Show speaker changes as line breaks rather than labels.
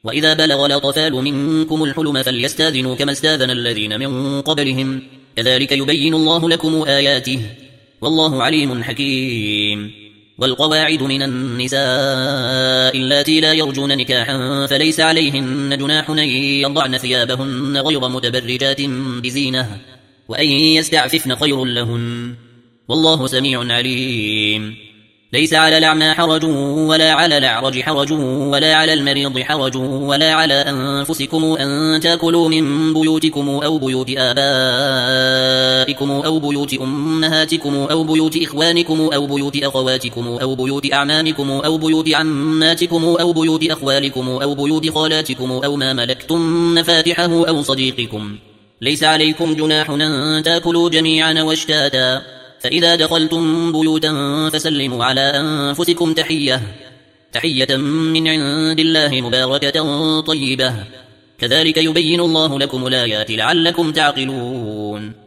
وإذا بلغ الأطفال منكم الحلم فليستاذنوا كما استاذن الذين من قبلهم كذلك يبين الله لكم آياته والله عليم حكيم. والقواعد من النساء اللاتي لا يرجون نكاحا فليس عليهن جناح أن يضعن ثيابهن غير متبرجات بزينة وأن يستعففن خير لهن والله سميع عليم. ليس على الأعمى حرج ولا على الأعرج حرج ولا على المريض حرج ولا على أنفسكم أن تأكلوا من بيوتكم أو بيوت آبائكم أو بيوت أمهاتكم أو بيوت إخوانكم أو بيوت أخواتكم أو بيوت أعمامكم أو بيوت عماتكم أو بيوت أخوالكم أو بيوت خالاتكم أو ما ملكتم مفاتحه أو صديقكم. ليس عليكم جناح أن تأكلوا جميعا واشتاتا فإذا دخلتم بيوتا فسلموا على أنفسكم تحية من عند الله مباركة طيبة كذلك يبين الله لكم الآيات لعلكم تعقلون.